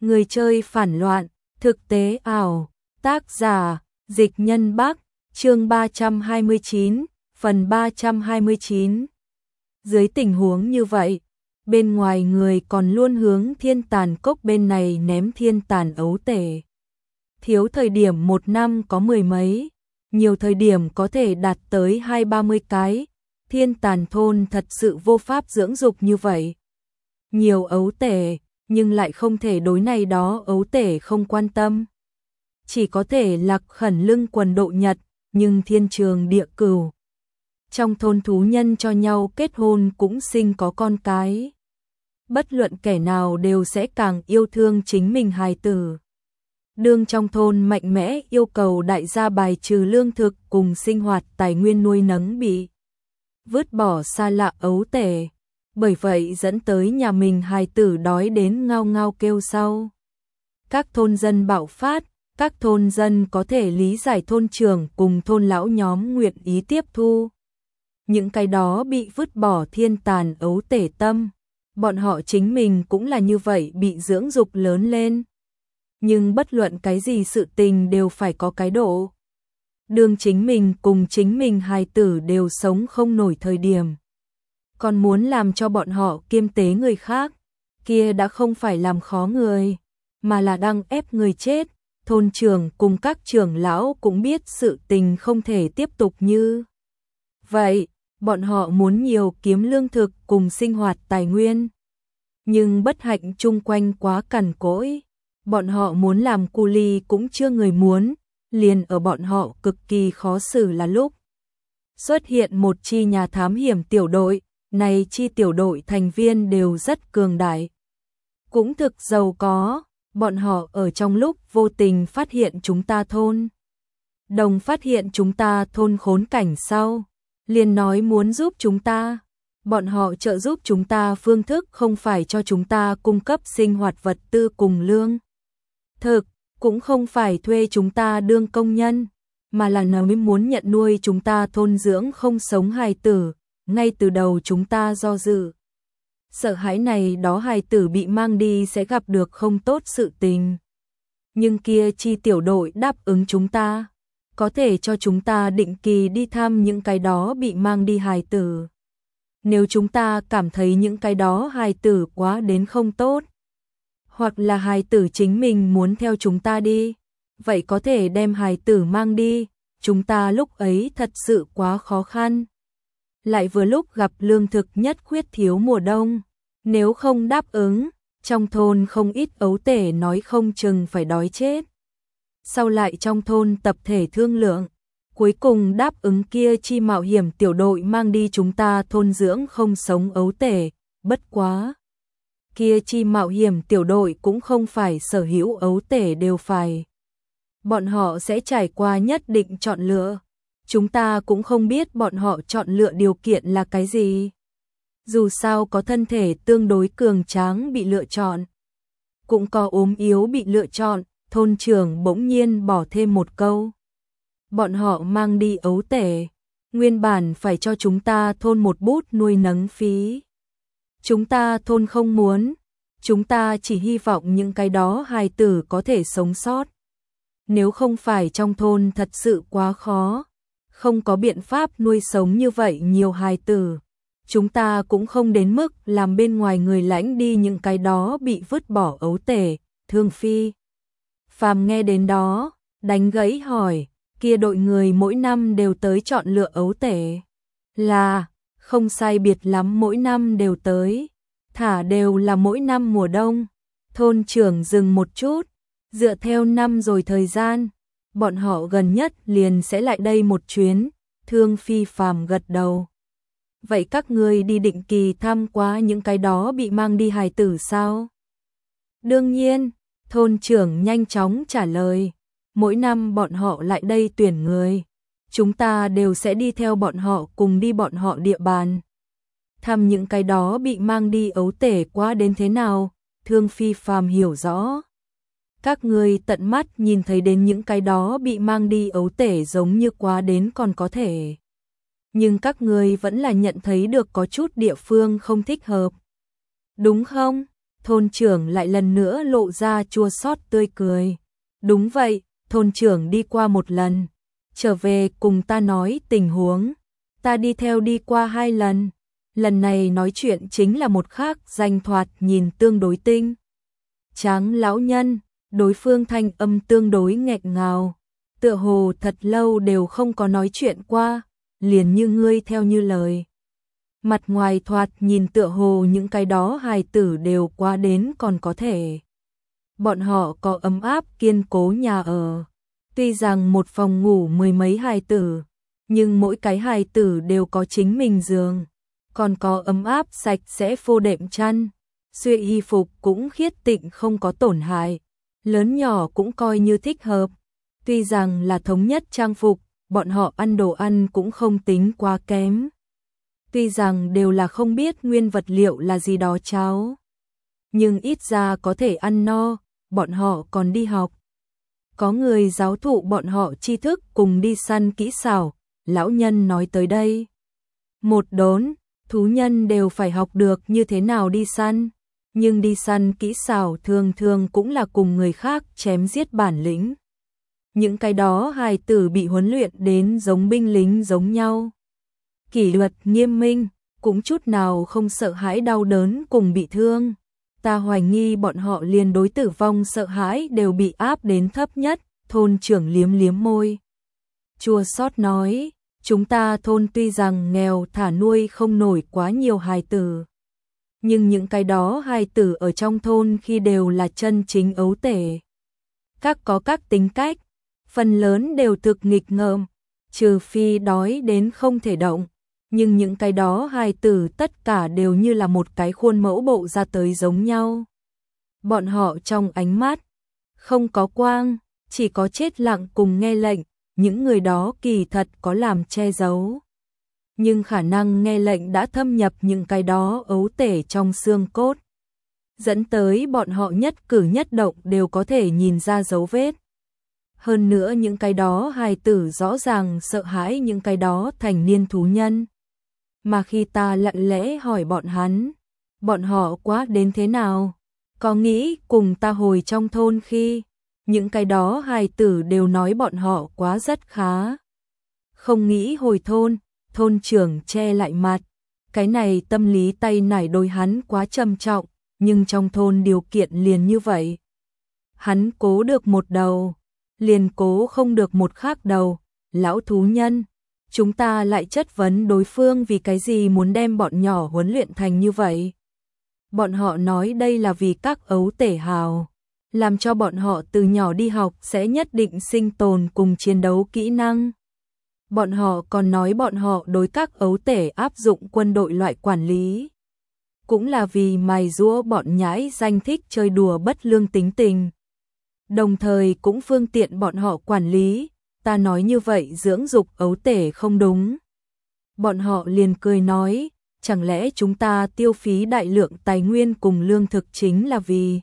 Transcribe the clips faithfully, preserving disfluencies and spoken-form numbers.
Người chơi phản loạn, thực tế ảo, tác giả, Dịch Nhân Bắc, chương ba trăm hai mươi chín, phần ba trăm hai mươi chín. Dưới tình huống như vậy, bên ngoài người còn luôn hướng thiên tàn cốc bên này ném thiên tàn ấu tể. Thiếu thời điểm một năm có mười mấy, nhiều thời điểm có thể đạt tới hai ba mươi cái, thiên tàn thôn thật sự vô pháp dưỡng dục như vậy. Nhiều ấu tể, nhưng lại không thể đối này đó ấu tể không quan tâm. Chỉ có thể lạc khẩn lưng quần độ nhật, nhưng thiên trường địa cửu. Trong thôn thú nhân cho nhau kết hôn cũng sinh có con cái. Bất luận kẻ nào đều sẽ càng yêu thương chính mình hài tử. Đương trong thôn mạnh mẽ yêu cầu đại gia bài trừ lương thực cùng sinh hoạt tài nguyên nuôi nấng bị vứt bỏ xa lạ ấu tể. Bởi vậy dẫn tới nhà mình hài tử đói đến ngao ngao kêu sau. Các thôn dân bạo phát, các thôn dân có thể lý giải thôn trưởng cùng thôn lão nhóm nguyện ý tiếp thu. Những cái đó bị vứt bỏ thiên tàn ấu tể tâm, bọn họ chính mình cũng là như vậy bị dưỡng dục lớn lên. Nhưng bất luận cái gì sự tình đều phải có cái độ. Đương chính mình cùng chính mình hài tử đều sống không nổi thời điểm. Còn muốn làm cho bọn họ kiêm tế người khác, kia đã không phải làm khó người, mà là đang ép người chết. Thôn trưởng cùng các trưởng lão cũng biết sự tình không thể tiếp tục như vậy, bọn họ muốn nhiều kiếm lương thực cùng sinh hoạt tài nguyên. Nhưng bất hạnh chung quanh quá cằn cỗi, bọn họ muốn làm cu ly cũng chưa người muốn, liền ở bọn họ cực kỳ khó xử là lúc. Xuất hiện một chi nhà thám hiểm tiểu đội, này chi tiểu đội thành viên đều rất cường đại, cũng thực giàu có. Bọn họ ở trong lúc vô tình phát hiện chúng ta thôn. Đồng phát hiện chúng ta thôn khốn cảnh sau, liền nói muốn giúp chúng ta. Bọn họ trợ giúp chúng ta phương thức không phải cho chúng ta cung cấp sinh hoạt vật tư cùng lương thực, cũng không phải thuê chúng ta đương công nhân, mà là nói muốn nhận nuôi chúng ta thôn dưỡng không sống hài tử. Ngay từ đầu chúng ta do dự, sợ hãi này đó hài tử bị mang đi sẽ gặp được không tốt sự tình. Nhưng kia chi tiểu đội đáp ứng chúng ta, có thể cho chúng ta định kỳ đi thăm những cái đó bị mang đi hài tử. Nếu chúng ta cảm thấy những cái đó hài tử quá đến không tốt, hoặc là hài tử chính mình muốn theo chúng ta đi, vậy có thể đem hài tử mang đi. Chúng ta lúc ấy thật sự quá khó khăn, lại vừa lúc gặp lương thực nhất khuyết thiếu mùa đông. Nếu không đáp ứng, trong thôn không ít ấu tể nói không chừng phải đói chết. Sau lại trong thôn tập thể thương lượng, cuối cùng đáp ứng kia chi mạo hiểm tiểu đội mang đi chúng ta thôn dưỡng không sống ấu tể. Bất quá, kia chi mạo hiểm tiểu đội cũng không phải sở hữu ấu tể đều phải. Bọn họ sẽ trải qua nhất định chọn lựa. Chúng ta cũng không biết bọn họ chọn lựa điều kiện là cái gì. Dù sao có thân thể tương đối cường tráng bị lựa chọn, cũng có ốm yếu bị lựa chọn. Thôn trưởng bỗng nhiên bỏ thêm một câu. Bọn họ mang đi ấu tể, nguyên bản phải cho chúng ta thôn một bút nuôi nấng phí. Chúng ta thôn không muốn, chúng ta chỉ hy vọng những cái đó hài tử có thể sống sót. Nếu không phải trong thôn thật sự quá khó, không có biện pháp nuôi sống như vậy nhiều hài tử, chúng ta cũng không đến mức làm bên ngoài người lãnh đi những cái đó bị vứt bỏ ấu tể. Thương Phi Phàm nghe đến đó, đánh gãy hỏi, kia đội người mỗi năm đều tới chọn lựa ấu tể? Là, không sai biệt lắm mỗi năm đều tới, thả đều là mỗi năm mùa đông. Thôn trưởng dừng một chút, dựa theo năm rồi thời gian, bọn họ gần nhất liền sẽ lại đây một chuyến. Thương Phi Phàm gật đầu. Vậy các ngươi đi định kỳ thăm qua những cái đó bị mang đi hài tử sao? Đương nhiên, thôn trưởng nhanh chóng trả lời. Mỗi năm bọn họ lại đây tuyển người, chúng ta đều sẽ đi theo bọn họ cùng đi bọn họ địa bàn. Thăm những cái đó bị mang đi ấu tể quá đến thế nào? Thương Phi Phàm hiểu rõ. Các ngươi tận mắt nhìn thấy đến những cái đó bị mang đi ấu tể giống như quá đến còn có thể. Nhưng các ngươi vẫn là nhận thấy được có chút địa phương không thích hợp. Đúng không? Thôn trưởng lại lần nữa lộ ra chua xót tươi cười. Đúng vậy, thôn trưởng đi qua một lần, trở về cùng ta nói tình huống. Ta đi theo đi qua hai lần. Lần này nói chuyện chính là một khác danh thoạt nhìn tương đối tinh. Tráng lão nhân, đối phương thanh âm tương đối nghẹn ngào. Tựa hồ thật lâu đều không có nói chuyện qua, liền như ngươi theo như lời. Mặt ngoài thoạt nhìn tựa hồ những cái đó hài tử đều qua đến còn có thể. Bọn họ có ấm áp kiên cố nhà ở. Tuy rằng một phòng ngủ mười mấy hài tử, nhưng mỗi cái hài tử đều có chính mình giường, còn có ấm áp sạch sẽ phô đệm chăn, xuy y phục cũng khiết tịnh không có tổn hại, lớn nhỏ cũng coi như thích hợp. Tuy rằng là thống nhất trang phục, bọn họ ăn đồ ăn cũng không tính quá kém. Tuy rằng đều là không biết nguyên vật liệu là gì đó cháo, nhưng ít ra có thể ăn no, bọn họ còn đi học. Có người giáo thụ bọn họ tri thức cùng đi săn kỹ xảo, lão nhân nói tới đây. Một đốn, thú nhân đều phải học được như thế nào đi săn, nhưng đi săn kỹ xảo thường thường cũng là cùng người khác chém giết bản lĩnh. Những cái đó hài tử bị huấn luyện đến giống binh lính giống nhau. Kỷ luật nghiêm minh, cũng chút nào không sợ hãi đau đớn cùng bị thương. Ta hoài nghi bọn họ liền đối tử vong sợ hãi đều bị áp đến thấp nhất. Thôn trưởng liếm liếm môi, chua xót nói, chúng ta thôn tuy rằng nghèo thả nuôi không nổi quá nhiều hài tử, nhưng những cái đó hài tử ở trong thôn khi đều là chân chính ấu tể. Các có các tính cách, phần lớn đều thực nghịch ngợm, trừ phi đói đến không thể động, nhưng những cái đó hài tử tất cả đều như là một cái khuôn mẫu bộ ra tới giống nhau. Bọn họ trong ánh mắt không có quang, chỉ có chết lặng cùng nghe lệnh, những người đó kỳ thật có làm che giấu. Nhưng khả năng nghe lệnh đã thâm nhập những cái đó ấu tể trong xương cốt, dẫn tới bọn họ nhất cử nhất động đều có thể nhìn ra dấu vết. Hơn nữa những cái đó hài tử rõ ràng sợ hãi những cái đó thành niên thú nhân. Mà khi ta lặng lẽ hỏi bọn hắn, bọn họ quá đến thế nào, có nghĩ cùng ta hồi trong thôn khi, những cái đó hài tử đều nói bọn họ quá rất khá. Không nghĩ hồi thôn, thôn trưởng che lại mặt, cái này tâm lý tay nải đôi hắn quá trầm trọng, nhưng trong thôn điều kiện liền như vậy. Hắn cố được một đầu, liền cố không được một khác đầu, lão thú nhân. Chúng ta lại chất vấn đối phương vì cái gì muốn đem bọn nhỏ huấn luyện thành như vậy. Bọn họ nói đây là vì các ấu tể hào, làm cho bọn họ từ nhỏ đi học sẽ nhất định sinh tồn cùng chiến đấu kỹ năng. Bọn họ còn nói bọn họ đối các ấu tể áp dụng quân đội loại quản lý, cũng là vì mài giũa bọn nhãi danh thích chơi đùa bất lương tính tình. Đồng thời cũng phương tiện bọn họ quản lý. Ta nói như vậy dưỡng dục ấu tể không đúng. Bọn họ liền cười nói, chẳng lẽ chúng ta tiêu phí đại lượng tài nguyên cùng lương thực chính là vì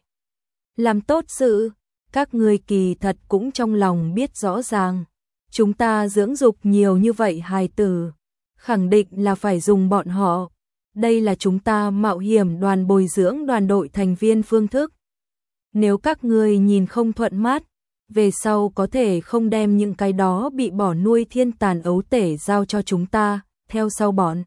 làm tốt sự. Các ngươi kỳ thật cũng trong lòng biết rõ ràng, chúng ta dưỡng dục nhiều như vậy hài tử, khẳng định là phải dùng bọn họ. Đây là chúng ta mạo hiểm đoàn bồi dưỡng đoàn đội thành viên phương thức. Nếu các ngươi nhìn không thuận mắt, về sau có thể không đem những cái đó bị bỏ nuôi thiên tàn ấu tể giao cho chúng ta, theo sau bọn.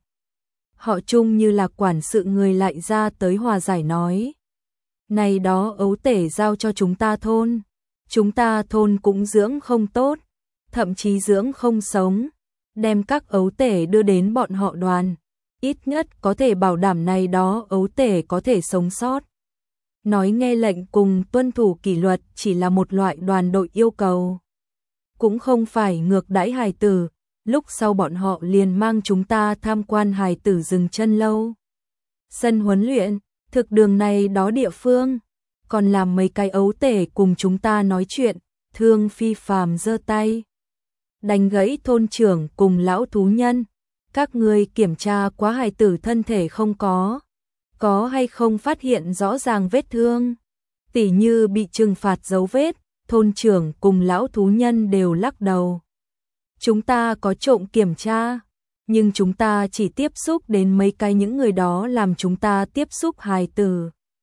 Họ chung như là quản sự người lại ra tới hòa giải nói. Này đó ấu tể giao cho chúng ta thôn, chúng ta thôn cũng dưỡng không tốt, thậm chí dưỡng không sống, đem các ấu tể đưa đến bọn họ đoàn, ít nhất có thể bảo đảm này đó ấu tể có thể sống sót. Nói nghe lệnh cùng tuân thủ kỷ luật chỉ là một loại đoàn đội yêu cầu, cũng không phải ngược đãi hài tử. Lúc sau bọn họ liền mang chúng ta tham quan hài tử dừng chân lâu, sân huấn luyện, thực đường này đó địa phương, còn làm mấy cái ấu tể cùng chúng ta nói chuyện. Thương Phi Phàm giơ tay đánh gãy thôn trưởng cùng lão thú nhân, các ngươi kiểm tra quá hài tử thân thể không có, có hay không phát hiện rõ ràng vết thương, tỉ như bị trừng phạt dấu vết. Thôn trưởng cùng lão thú nhân đều lắc đầu. Chúng ta có trộm kiểm tra, nhưng chúng ta chỉ tiếp xúc đến mấy cái những người đó làm chúng ta tiếp xúc hài tử.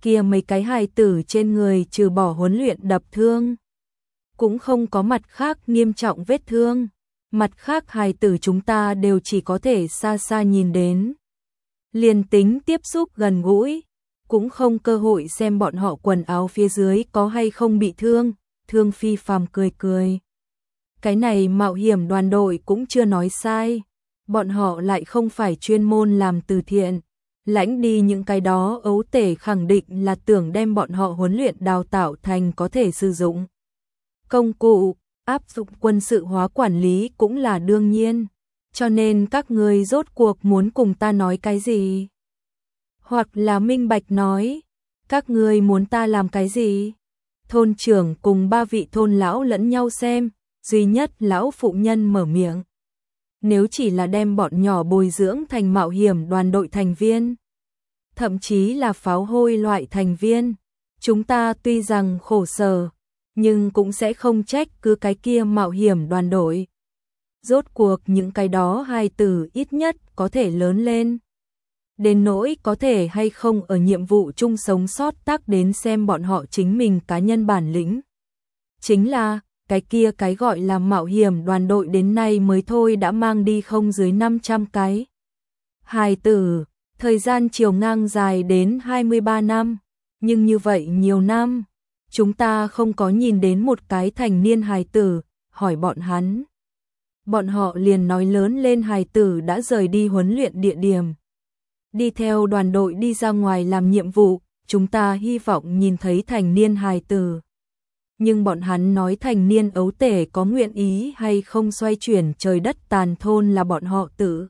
kia mấy cái hài tử trên người trừ bỏ huấn luyện đập thương, cũng không có mặt khác nghiêm trọng vết thương, mặt khác hài tử chúng ta đều chỉ có thể xa xa nhìn đến. Liền tính tiếp xúc gần gũi, cũng không cơ hội xem bọn họ quần áo phía dưới có hay không bị thương. Thương Phi Phàm cười cười. Cái này mạo hiểm đoàn đội cũng chưa nói sai, bọn họ lại không phải chuyên môn làm từ thiện, lãnh đi những cái đó ấu tể khẳng định là tưởng đem bọn họ huấn luyện đào tạo thành có thể sử dụng công cụ, áp dụng quân sự hóa quản lý cũng là đương nhiên, cho nên các người rốt cuộc muốn cùng ta nói cái gì? Hoặc là minh bạch nói, các người muốn ta làm cái gì? Thôn trưởng cùng ba vị thôn lão lẫn nhau xem, duy nhất lão phụ nhân mở miệng. Nếu chỉ là đem bọn nhỏ bồi dưỡng thành mạo hiểm đoàn đội thành viên, thậm chí là pháo hôi loại thành viên, chúng ta tuy rằng khổ sở, nhưng cũng sẽ không trách cứ cái kia mạo hiểm đoàn đội. Rốt cuộc những cái đó hài tử ít nhất có thể lớn lên. Đến nỗi có thể hay không ở nhiệm vụ chung sống sót tác đến xem bọn họ chính mình cá nhân bản lĩnh. Chính là, cái kia cái gọi là mạo hiểm đoàn đội đến nay mới thôi đã mang đi không dưới năm trăm cái hài tử, thời gian chiều ngang dài đến hai mươi ba năm, nhưng như vậy nhiều năm, chúng ta không có nhìn đến một cái thành niên hài tử, hỏi bọn hắn. Bọn họ liền nói lớn lên hài tử đã rời đi huấn luyện địa điểm. Đi theo đoàn đội đi ra ngoài làm nhiệm vụ, chúng ta hy vọng nhìn thấy thành niên hài tử. Nhưng bọn hắn nói thành niên ấu tể có nguyện ý hay không xoay chuyển trời đất tàn thôn là bọn họ tự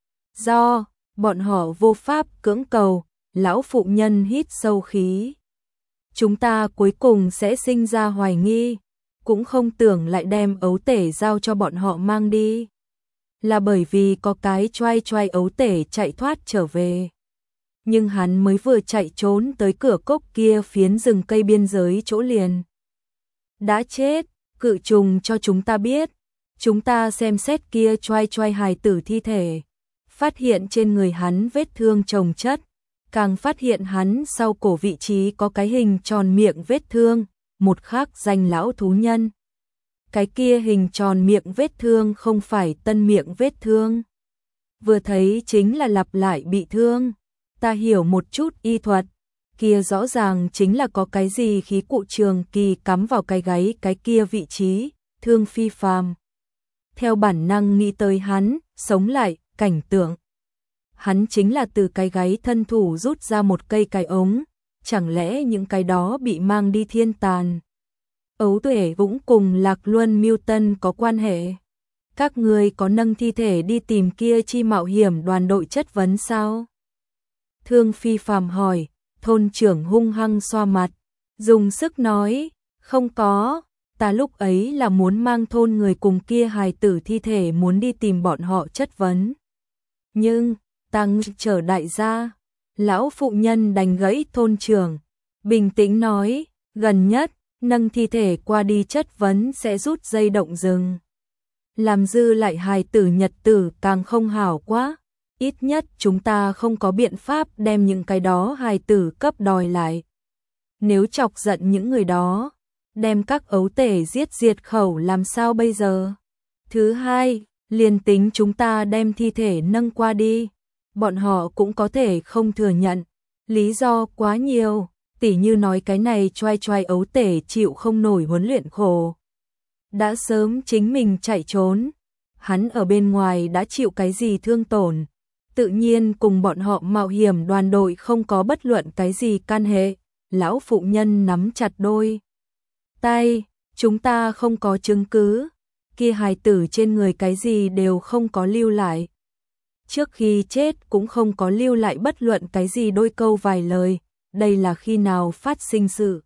do, bọn họ vô pháp cưỡng cầu, lão phụ nhân hít sâu khí. Chúng ta cuối cùng sẽ sinh ra hoài nghi, cũng không tưởng lại đem ấu tể giao cho bọn họ mang đi. Là bởi vì có cái choai choai ấu tể chạy thoát trở về. Nhưng hắn mới vừa chạy trốn tới cửa cốc kia phiến rừng cây biên giới chỗ liền. Đã chết, cự trùng cho chúng ta biết. Chúng ta xem xét kia choai choai hài tử thi thể. Phát hiện trên người hắn vết thương chồng chất. Càng phát hiện hắn sau cổ vị trí có cái hình tròn miệng vết thương. Một khác danh lão thú nhân. Cái kia hình tròn miệng vết thương không phải tân miệng vết thương. Vừa thấy chính là lặp lại bị thương. Ta hiểu một chút y thuật. Kia rõ ràng chính là có cái gì khí cụ trường kỳ cắm vào cái gáy cái kia vị trí. Thương Phi Phàm theo bản năng nghĩ tới hắn, sống lại, cảnh tượng. Hắn chính là từ cái gáy thân thủ rút ra một cây cái ống. Chẳng lẽ những cái đó bị mang đi thiên tàn? Ấu tuệ cũng cùng Lạc Luân Miêu Tân có quan hệ. Các người có nâng thi thể đi tìm kia chi mạo hiểm đoàn đội chất vấn sao? Thương Phi Phàm hỏi, thôn trưởng hung hăng xoa mặt, dùng sức nói, không có, ta lúc ấy là muốn mang thôn người cùng kia hài tử thi thể muốn đi tìm bọn họ chất vấn. Nhưng, tăng trở đại gia, lão phụ nhân đành gãy thôn trưởng, bình tĩnh nói, gần nhất, nâng thi thể qua đi chất vấn sẽ rút dây động rừng. Làm dư lại hài tử nhật tử càng không hảo quá, ít nhất chúng ta không có biện pháp đem những cái đó hài tử cấp đòi lại. Nếu chọc giận những người đó, đem các ấu tể giết diệt khẩu làm sao bây giờ? Thứ hai, liền tính chúng ta đem thi thể nâng qua đi, bọn họ cũng có thể không thừa nhận, lý do quá nhiều. Tỉ như nói cái này choai choai ấu tể chịu không nổi huấn luyện khổ. Đã sớm chính mình chạy trốn. Hắn ở bên ngoài đã chịu cái gì thương tổn. Tự nhiên cùng bọn họ mạo hiểm đoàn đội không có bất luận cái gì can hệ. Lão phụ nhân nắm chặt đôi tay. Chúng ta không có chứng cứ. Kia hài tử trên người cái gì đều không có lưu lại. Trước khi chết cũng không có lưu lại bất luận cái gì đôi câu vài lời. Đây là khi nào phát sinh sự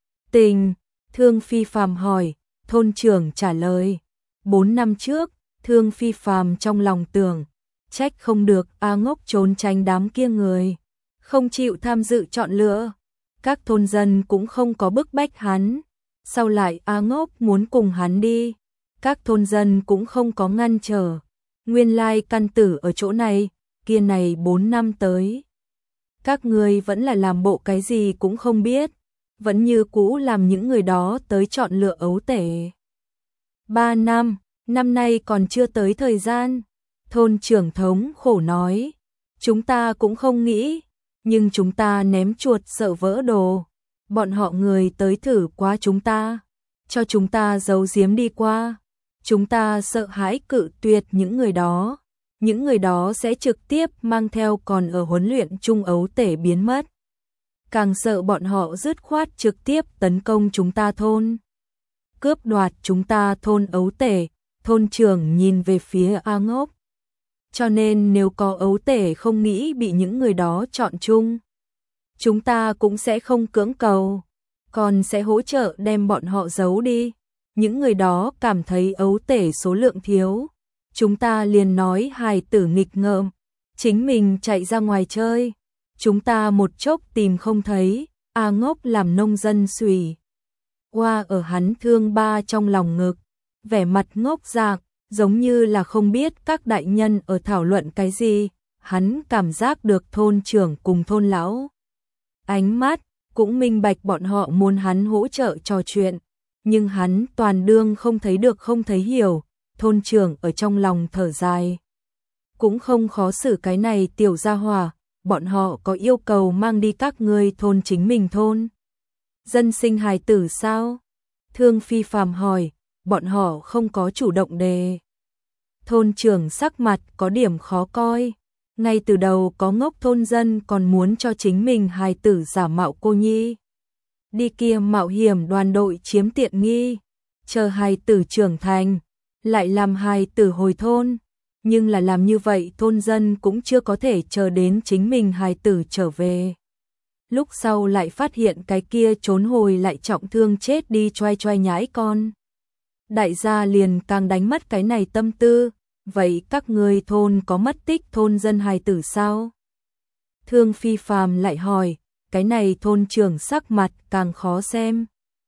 tình? Thương Phi Phàm hỏi, thôn trưởng trả lời. Bốn năm trước, Thương Phi Phàm trong lòng tưởng, trách không được A Ngốc trốn tránh đám kia người, không chịu tham dự chọn lựa. Các thôn dân cũng không có bức bách hắn. Sau lại A Ngốc muốn cùng hắn đi, các thôn dân cũng không có ngăn trở. Nguyên lai căn tử ở chỗ này, kia này bốn năm tới. Các ngươi vẫn là làm bộ cái gì cũng không biết, vẫn như cũ làm những người đó tới chọn lựa ấu tể. Ba năm, năm nay còn chưa tới thời gian. Thôn trưởng thống khổ nói, chúng ta cũng không nghĩ, nhưng chúng ta ném chuột sợ vỡ đồ. Bọn họ người tới thử quá chúng ta, cho chúng ta giấu giếm đi qua. Chúng ta sợ hãi cự tuyệt những người đó. Những người đó sẽ trực tiếp mang theo còn ở huấn luyện chung ấu tể biến mất. Càng sợ bọn họ dứt khoát trực tiếp tấn công chúng ta thôn. Cướp đoạt chúng ta thôn ấu tể. Thôn trưởng nhìn về phía A Ngốc. Cho nên nếu có ấu tể không nghĩ bị những người đó chọn chung, chúng ta cũng sẽ không cưỡng cầu, còn sẽ hỗ trợ đem bọn họ giấu đi. Những người đó cảm thấy ấu tể số lượng thiếu, chúng ta liền nói hài tử nghịch ngợm, chính mình chạy ra ngoài chơi. Chúng ta một chốc tìm không thấy. A Ngốc làm nông dân xùy qua ở hắn thương ba trong lòng ngực, vẻ mặt ngốc dạc, giống như là không biết các đại nhân ở thảo luận cái gì. Hắn cảm giác được thôn trưởng cùng thôn lão ánh mắt, cũng minh bạch bọn họ muốn hắn hỗ trợ trò chuyện, nhưng hắn toàn đương không thấy được không thấy hiểu. Thôn trưởng ở trong lòng thở dài, cũng không khó xử cái này tiểu gia hỏa. Bọn họ có yêu cầu mang đi các ngươi thôn chính mình thôn dân sinh hài tử sao? Thương Phi Phàm hỏi. Bọn họ không có chủ động đề. Thôn trưởng sắc mặt có điểm khó coi. Ngay từ đầu có ngốc thôn dân còn muốn cho chính mình hài tử giả mạo cô nhi, đi kia mạo hiểm đoàn đội chiếm tiện nghi, chờ hài tử trưởng thành lại làm hài tử hồi thôn. Nhưng là làm như vậy thôn dân cũng chưa có thể chờ đến chính mình hài tử trở về. Lúc sau lại phát hiện cái kia trốn hồi lại trọng thương chết đi choai choai nhãi con. Đại gia liền càng đánh mất cái này tâm tư. Vậy các ngươi thôn có mất tích thôn dân hài tử sao? Thương Phi Phàm lại hỏi. Cái này thôn trưởng sắc mặt càng khó xem.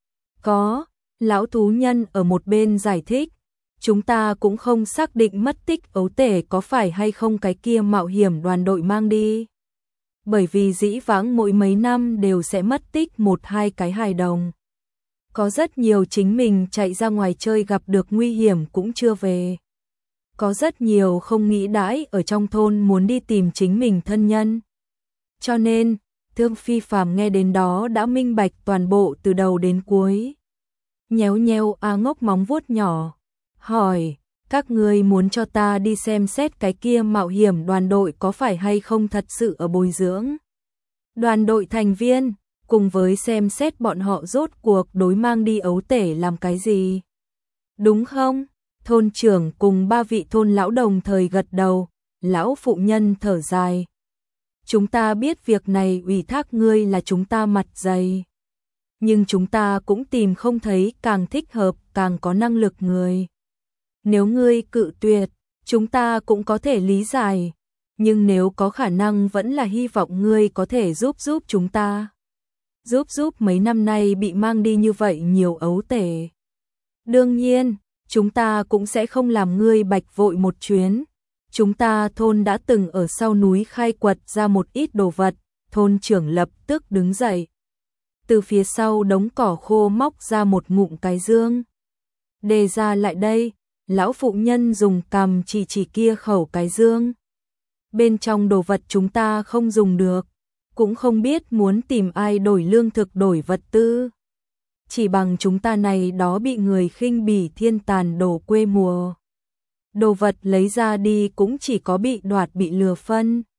Có, lão thú nhân ở một bên giải thích. Chúng ta cũng không xác định mất tích ấu tể có phải hay không cái kia mạo hiểm đoàn đội mang đi. Bởi vì dĩ vãng mỗi mấy năm đều sẽ mất tích một hai cái hài đồng. Có rất nhiều chính mình chạy ra ngoài chơi gặp được nguy hiểm cũng chưa về. Có rất nhiều không nghĩ đãi ở trong thôn muốn đi tìm chính mình thân nhân. Cho nên, Thương Phi Phàm nghe đến đó đã minh bạch toàn bộ từ đầu đến cuối. Nhéo nhéo A Ngốc móng vuốt nhỏ, hỏi, các ngươi muốn cho ta đi xem xét cái kia mạo hiểm đoàn đội có phải hay không thật sự ở bồi dưỡng đoàn đội thành viên, cùng với xem xét bọn họ rốt cuộc đối mang đi ấu tể làm cái gì. Đúng không? Thôn trưởng cùng ba vị thôn lão đồng thời gật đầu. Lão phụ nhân thở dài. Chúng ta biết việc này ủy thác ngươi là chúng ta mặt dày, nhưng chúng ta cũng tìm không thấy càng thích hợp, càng có năng lực người. Nếu ngươi cự tuyệt, chúng ta cũng có thể lý giải, nhưng nếu có khả năng vẫn là hy vọng ngươi có thể giúp giúp chúng ta. Giúp giúp mấy năm nay bị mang đi như vậy nhiều ấu tể. Đương nhiên, chúng ta cũng sẽ không làm ngươi bạch vội một chuyến. Chúng ta thôn đã từng ở sau núi khai quật ra một ít đồ vật. Thôn trưởng lập tức đứng dậy, từ phía sau đống cỏ khô móc ra một ngụm cái dương. Đề ra lại đây. Lão phụ nhân dùng cằm chỉ chỉ kia khẩu cái dương. Bên trong đồ vật chúng ta không dùng được, cũng không biết muốn tìm ai đổi lương thực đổi vật tư. Chỉ bằng chúng ta này đó bị người khinh bỉ thiên tàn đổ quê mùa. Đồ vật lấy ra đi cũng chỉ có bị đoạt bị lừa phân.